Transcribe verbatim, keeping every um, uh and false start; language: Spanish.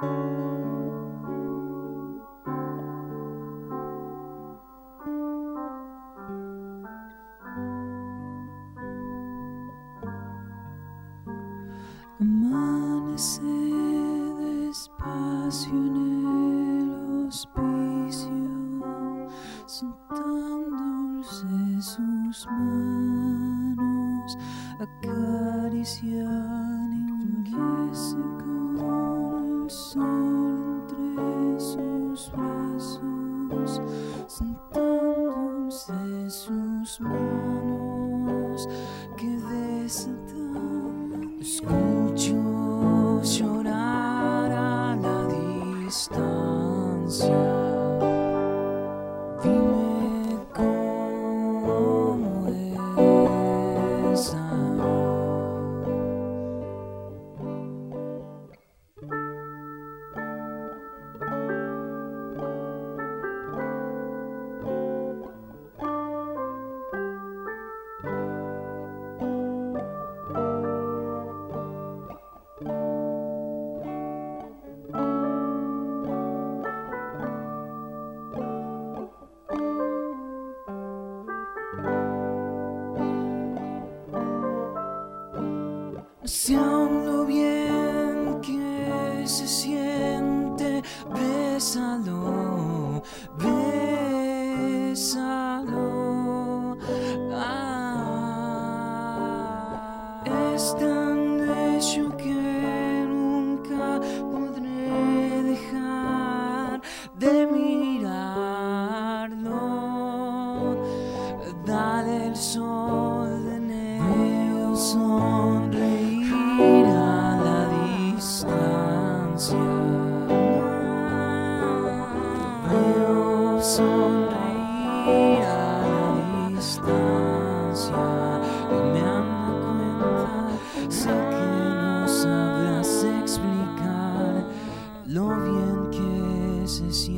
Amanece despacio en el hospicio, son tan dulces sus manos, acarician y enloquece con el sol entre sus brazos, son tan dulces sus manos que desatan. Escucho llorar a la distancia. Dime cómo es. Sé aún lo bien que se siente, bésalo, bésalo. Ah, es tan bello que nunca podré dejar de mirarlo. Dale el sol de enero, sonreír a la distancia. Veo sonreír a la distancia y me ando cuenta, sé que no sabrás explicar lo bien que se siente.